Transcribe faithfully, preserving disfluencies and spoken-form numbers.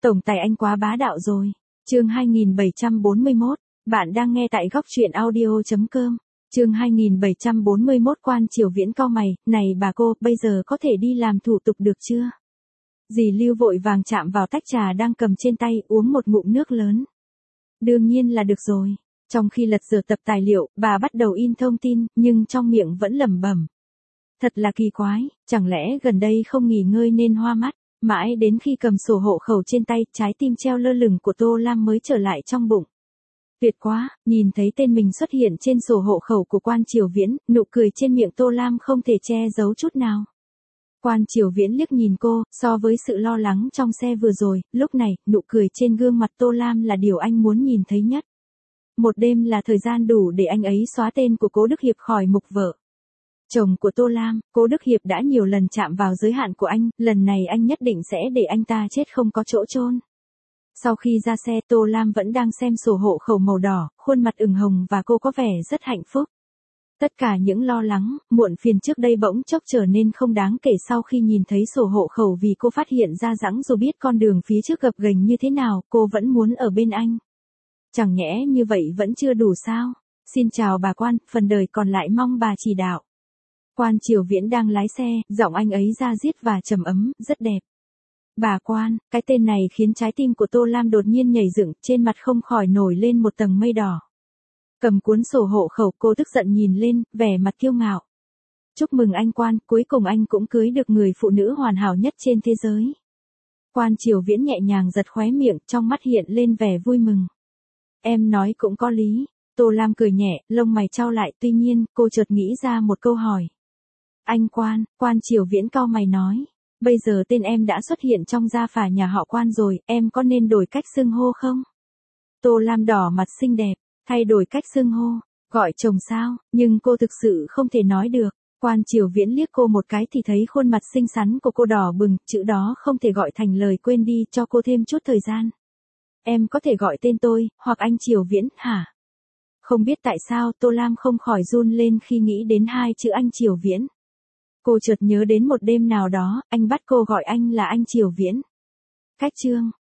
Tổng tài anh quá bá đạo rồi. Chương hai nghìn bảy trăm bốn mươi mốt, bạn đang nghe tại góc truyện audio chấm com. Chương hai nghìn bảy trăm bốn mươi mốt Quan Triều Viễn cau mày, này bà cô, bây giờ có thể đi làm thủ tục được chưa? Dì Lưu vội vàng chạm vào tách trà đang cầm trên tay, uống một ngụm nước lớn. Đương nhiên là được rồi. Trong khi lật dở tập tài liệu, bà bắt đầu in thông tin, nhưng trong miệng vẫn lẩm bẩm. Thật là kỳ quái, chẳng lẽ gần đây không nghỉ ngơi nên hoa mắt, mãi đến khi cầm sổ hộ khẩu trên tay, trái tim treo lơ lửng của Tô Lam mới trở lại trong bụng. Tuyệt quá, nhìn thấy tên mình xuất hiện trên sổ hộ khẩu của Quan Triều Viễn, nụ cười trên miệng Tô Lam không thể che giấu chút nào. Quan Triều Viễn liếc nhìn cô, so với sự lo lắng trong xe vừa rồi, lúc này, nụ cười trên gương mặt Tô Lam là điều anh muốn nhìn thấy nhất. Một đêm là thời gian đủ để anh ấy xóa tên của Cố Đức Hiệp khỏi mục vợ. Chồng của Tô Lam, Cố Đức Hiệp đã nhiều lần chạm vào giới hạn của anh, lần này anh nhất định sẽ để anh ta chết không có chỗ chôn. Sau khi ra xe, Tô Lam vẫn đang xem sổ hộ khẩu màu đỏ, khuôn mặt ửng hồng và cô có vẻ rất hạnh phúc. Tất cả những lo lắng, muộn phiền trước đây bỗng chốc trở nên không đáng kể sau khi nhìn thấy sổ hộ khẩu, vì cô phát hiện ra rằng dù biết con đường phía trước gập ghềnh như thế nào, cô vẫn muốn ở bên anh. Chẳng nhẽ như vậy vẫn chưa đủ sao? Xin chào bà Quan, phần đời còn lại mong bà chỉ đạo. Quan Triều Viễn đang lái xe, giọng anh ấy da diết và trầm ấm, rất đẹp. Bà Quan, cái tên này khiến trái tim của Tô Lam đột nhiên nhảy dựng, trên mặt không khỏi nổi lên một tầng mây đỏ. Cầm cuốn sổ hộ khẩu, cô tức giận nhìn lên, vẻ mặt kiêu ngạo. Chúc mừng anh Quan, cuối cùng anh cũng cưới được người phụ nữ hoàn hảo nhất trên thế giới. Quan Triều Viễn nhẹ nhàng giật khóe miệng, trong mắt hiện lên vẻ vui mừng. Em nói cũng có lý. Tô Lam cười nhẹ, lông mày chau lại, tuy nhiên, cô chợt nghĩ ra một câu hỏi. Anh Quan, Quan Triều Viễn cau mày nói. Bây giờ tên em đã xuất hiện trong gia phả nhà họ Quan rồi, em có nên đổi cách xưng hô không? Tô Lam đỏ mặt xinh đẹp, thay đổi cách xưng hô, gọi chồng sao, nhưng cô thực sự không thể nói được. Quan Triều Viễn liếc cô một cái thì thấy khuôn mặt xinh xắn của cô đỏ bừng, chữ đó không thể gọi thành lời, quên đi, cho cô thêm chút thời gian. Em có thể gọi tên tôi, hoặc anh Triều Viễn, hả? Không biết tại sao Tô Lam không khỏi run lên khi nghĩ đến hai chữ anh Triều Viễn. Cô chợt nhớ đến một đêm nào đó, anh bắt cô gọi anh là anh Triều Viễn. Cách chương,